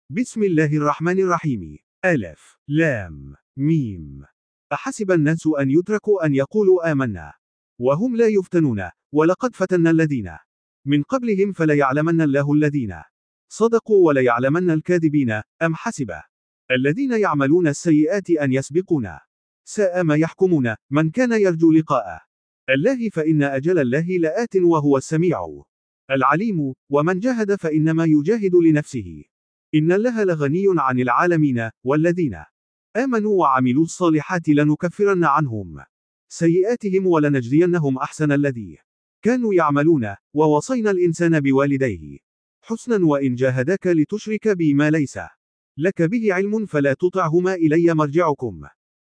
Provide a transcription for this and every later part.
بسم الله الرحمن الرحيم. ألف لام ميم. أحسب الناس أن يتركوا أن يقولوا آمنا وهم لا يفتنون ولقد فتنا الذين من قبلهم فليعلمن الله الذين صدقوا وليعلمن الكاذبين. أم حسب الذين يعملون السيئات أن يسبقونا ساء ما يحكمون. من كان يرجو لقاء الله فإن أجل الله لآت وهو السميع العليم. ومن جاهد فإنما يجاهد لنفسه إن الله لغني عن العالمين. والذين آمنوا وعملوا الصالحات لنكفرن عنهم سيئاتهم ولنجزينهم أحسن الذي كانوا يعملون. ووصينا الإنسان بوالديه حسنا وإن جاهداك لتشرك بي ما ليس لك به علم فلا تطعهما إلي مرجعكم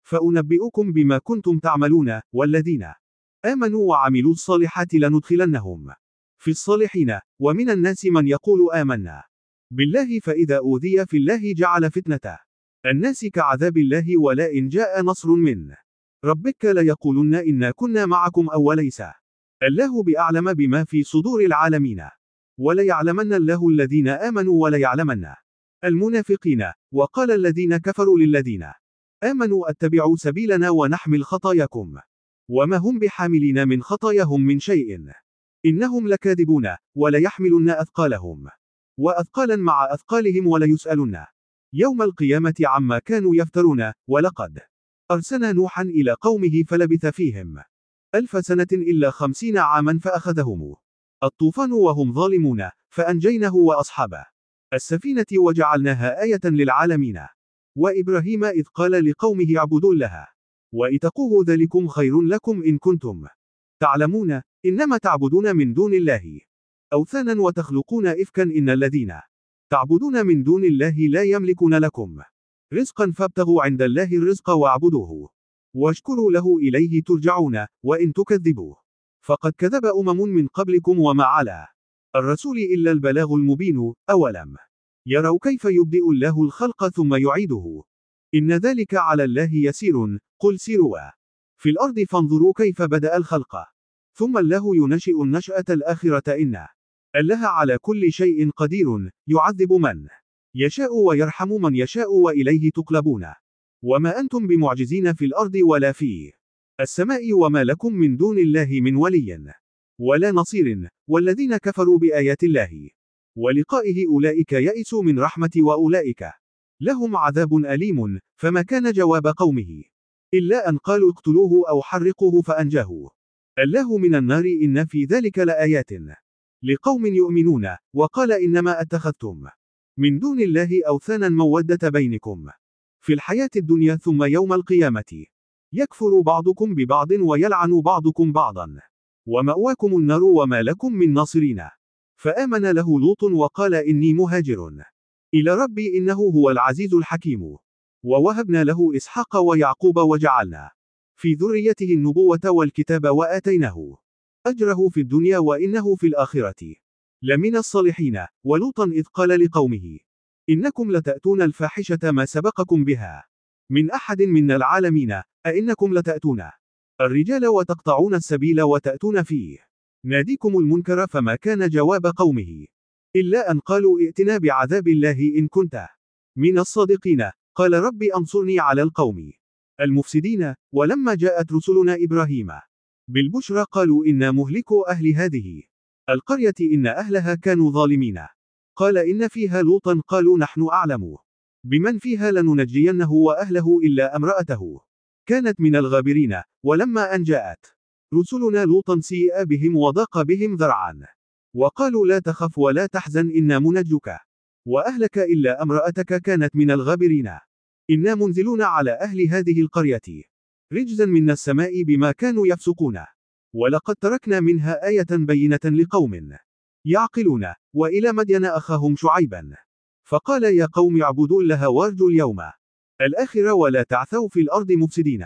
فأنبئكم بما كنتم تعملون. والذين آمنوا وعملوا الصالحات لندخلنهم في الصالحين. ومن الناس من يقول آمنا بالله فإذا أوذي في الله جعل فتنة الناس كعذاب الله ولئن جاء نصر من ربك ليقولن إنا كنا معكم أوليس الله بأعلم بما في صدور العالمين. وليعلمن الله الذين آمنوا وليعلمن المنافقين. وقال الذين كفروا للذين آمنوا اتبعوا سبيلنا ونحمل خطاياكم وما هم بحاملين من خطاياهم من شيء إنهم لكاذبون. وليحملن أثقالهم وأثقالا مع أثقالهم وليسألن يوم القيامة عما كانوا يفترون. ولقد أرسلنا نوحا إلى قومه فلبث فيهم 1000 سنة إلا 50 عاما فأخذهم الطوفان وهم ظالمون فأنجيناه وأصحاب السفينة وجعلناها آية للعالمين. وإبراهيم إذ قال لقومه اعبدوا الله واتقوه ذلكم خير لكم إن كنتم تعلمون. إنما تعبدون من دون الله أوثانا وتخلقون إفكا إن الذين تعبدون من دون الله لا يملكون لكم رزقا فابتغوا عند الله الرزق واعبدوه واشكروا له إليه ترجعون. وإن تكذبوا فقد كذب من قبلكم وما على الرسول إلا البلاغ المبين. أولم يروا كيف يبدئ الله الخلق ثم يعيده إن ذلك على الله يسير. قل سيروا في الأرض فانظروا كيف بدأ الخلق ثم الله ينشئ النشأة الآخرة إن الله على كل شيء قدير. يعذب من يشاء ويرحم من يشاء وإليه تقلبون. وما أنتم بمعجزين في الأرض ولا في السماء وما لكم من دون الله من ولي ولا نصير. والذين كفروا بآيات الله ولقائه أولئك يئسوا من رحمتي وأولئك لهم عذاب أليم. فما كان جواب قومه إلا أن قالوا اقتلوه أو حرقوه فأنجاه الله من النار إن في ذلك لآيات لقوم يؤمنون. وقال إنما اتخذتم من دون الله أوثانا مودة بينكم في الحياة الدنيا ثم يوم القيامة يكفر بعضكم ببعض ويلعن بعضكم بعضا ومأواكم النار وما لكم من ناصرين. فآمن له لوط وقال إني مهاجر إلى ربي إنه هو العزيز الحكيم. ووهبنا له إسحاق ويعقوب وجعلنا في ذريته النبوة والكتاب وآتيناه أجره في الدنيا وإنه في الآخرة لمن الصالحين. ولوطا إذ قال لقومه إنكم لتأتون الفاحشة ما سبقكم بها من أحد من العالمين أئنكم لتأتون الرجال وتقطعون السبيل وتأتون فيه ناديكم المنكر. فما كان جواب قومه إلا أن قالوا ائتنا بعذاب الله إن كنت من الصادقين. قال رب أنصرني على القوم المفسدين. ولما جاءت رسلنا إبراهيم بالبشرى قالوا إنا مهلكو أهل هذه القرية إن أهلها كانوا ظالمين. قال إن فيها لوطا قالوا نحن أعلم بمن فيها لننجينه وأهله إلا امرأته كانت من الغابرين. ولما أن جاءت رسلنا لوطا سيء بهم وضاق بهم ذرعا وقالوا لا تخف ولا تحزن إنا منجك وأهلك إلا امرأتك كانت من الغابرين إنا منزلون على أهل هذه القرية رجزا من السماء بما كانوا يفسقون. ولقد تركنا منها آية بينة لقوم يعقلون. وإلى مدين أخاهم شعيبا فقال يا قوم اعبدوا الله وارجوا اليوم الآخر ولا تعثوا في الأرض مفسدين.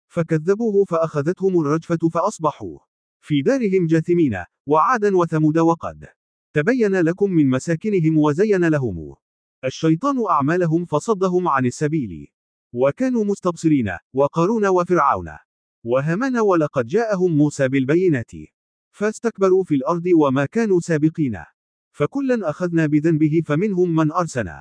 فكذبوه فأخذتهم الرجفة فأصبحوا في دارهم جاثمين. وعادا وثمود وقد تبين لكم من مساكنهم وزين لهم الشيطان أعمالهم فصدهم عن السبيل وكانوا مستبصرين. وقارون وفرعون وهامان ولقد جاءهم موسى بالبينات فاستكبروا في الأرض وما كانوا سابقين. فكلا أخذنا بذنبه فمنهم من أرسلنا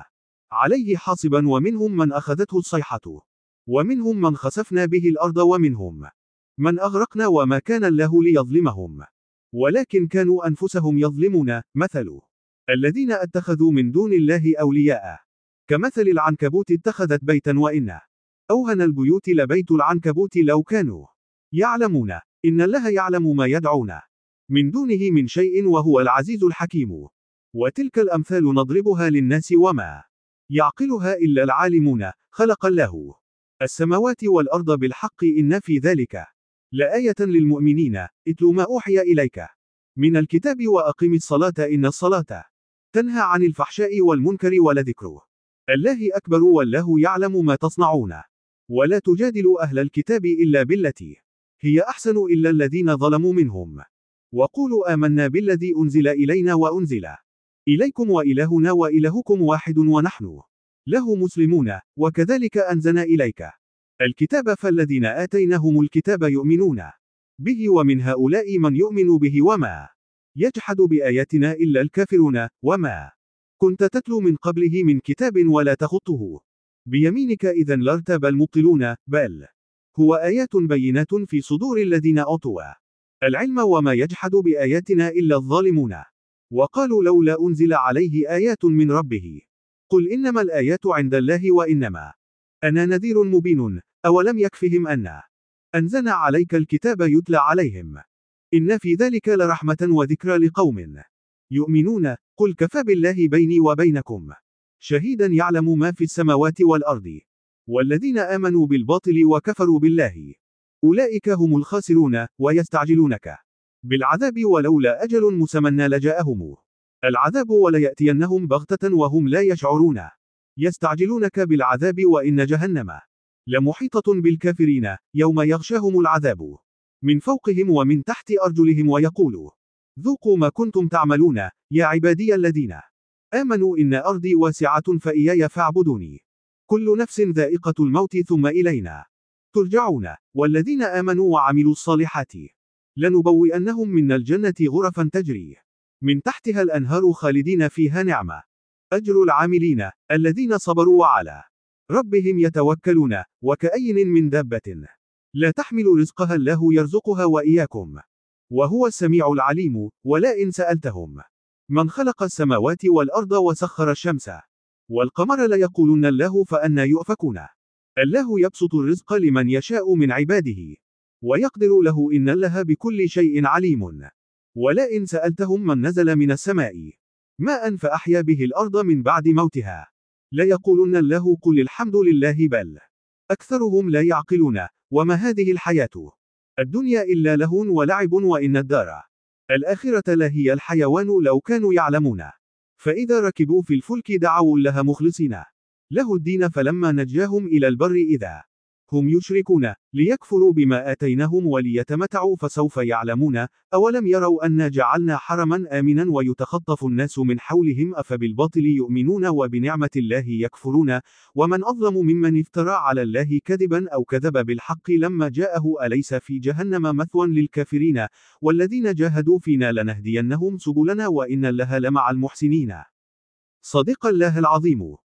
عليه حاصبا ومنهم من أخذته الصيحة ومنهم من خسفنا به الأرض ومنهم من أغرقنا وما كان الله ليظلمهم ولكن كانوا أنفسهم يظلمون. مثل الذين اتخذوا من دون الله أولياء كمثل العنكبوت اتخذت بيتا وإن أوهن البيوت لبيت العنكبوت لو كانوا يعلمون إن الله يعلم ما يدعون من دونه من شيء وهو العزيز الحكيم. وتلك الأمثال نضربها للناس وما يعقلها إلا العالمون. خلق الله السماوات والأرض بالحق إن في ذلك لآية للمؤمنين. اتل ما أوحي إليك من الكتاب وأقم الصلاة إن الصلاة تنهى عن الفحشاء والمنكر ولذكر الله أكبر والله يعلم ما تصنعون. ولا تجادلوا أهل الكتاب إلا بالتي هي أحسن إلا الذين ظلموا منهم وقولوا آمنا بالذي أنزل إلينا وأنزل إليكم وإلهنا وإلهكم واحد ونحن له مسلمون. وكذلك أنزلنا إليك الكتاب فالذين آتيناهم الكتاب يؤمنون به ومن هؤلاء من يؤمن به وما يجحد بآياتنا إلا الكافرون. وما كنت تتلو من قبله من كتاب ولا تخطه بيمينك إذا لارتاب المبطلون بل هو آيات بينات في صدور الذين أوتوا العلم وما يجحد بآياتنا إلا الظالمون. وقالوا لولا أنزل عليه آيات من ربه قل إنما الآيات عند الله وإنما أنا نذير مبين. أولم يكفهم أن أنزلنا عليك الكتاب يتلى عليهم إن في ذلك لرحمة وذكرى لقوم يؤمنون. قل كفى بالله بيني وبينكم شهيدا يعلم ما في السماوات والأرض والذين آمنوا بالباطل وكفروا بالله أولئك هم الخاسرون. ويستعجلونك بالعذاب ولولا أجل مسمى لجاءهم العذاب وليأتينهم بغتة وهم لا يشعرون. يستعجلونك بالعذاب وإن جهنم لمحيطة بالكافرين يوم يغشاهم العذاب من فوقهم ومن تحت أرجلهم ويقول ذوقوا ما كنتم تعملون يا عبادي الذين آمنوا إن أرضي واسعة فإياي فاعبدوني كل نفس ذائقة الموت ثم إلينا ترجعون. والذين آمنوا وعملوا الصالحات لنبوئنهم من الجنة غرفا تجري من تحتها الأنهار خالدين فيها نعمة أجر العاملين الذين صبروا وعلى ربهم يتوكلون. وكأين من دابة لا تحمل رزقها الله يرزقها وإياكم وهو السميع العليم. ولئن سألتهم من خلق السماوات والأرض وسخر الشمس والقمر ليقولن الله فأنى يؤفكون. الله يبسط الرزق لمن يشاء من عباده ويقدر له إن الله بكل شيء عليم. ولئن سألتهم من نزل من السماء ماء فأحيا به الأرض من بعد موتها ليقولن الله قل الحمد لله بل أكثرهم لا يعقلون. وما هذه الحياة الدنيا إلا لهو ولعب وإن الدار الآخرة لهي الحيوان لو كانوا يعلمون. فإذا ركبوا في الفلك دعوا الله مخلصين له الدين فلما نجاهم إلى البر إذا هم يشركون ليكفروا بما آتيناهم وليتمتعوا فسوف يعلمون. أولم يروا أنا جعلنا حرما آمنا ويتخطف الناس من حولهم أفبالباطل يؤمنون وبنعمة الله يكفرون. ومن أظلم ممن افترى على الله كذبا أو كذب بالحق لما جاءه أليس في جهنم مثوى للكافرين والذين جاهدوا فينا لنهدينهم سبلنا وإن الله لمع المحسنين. صدق الله العظيم.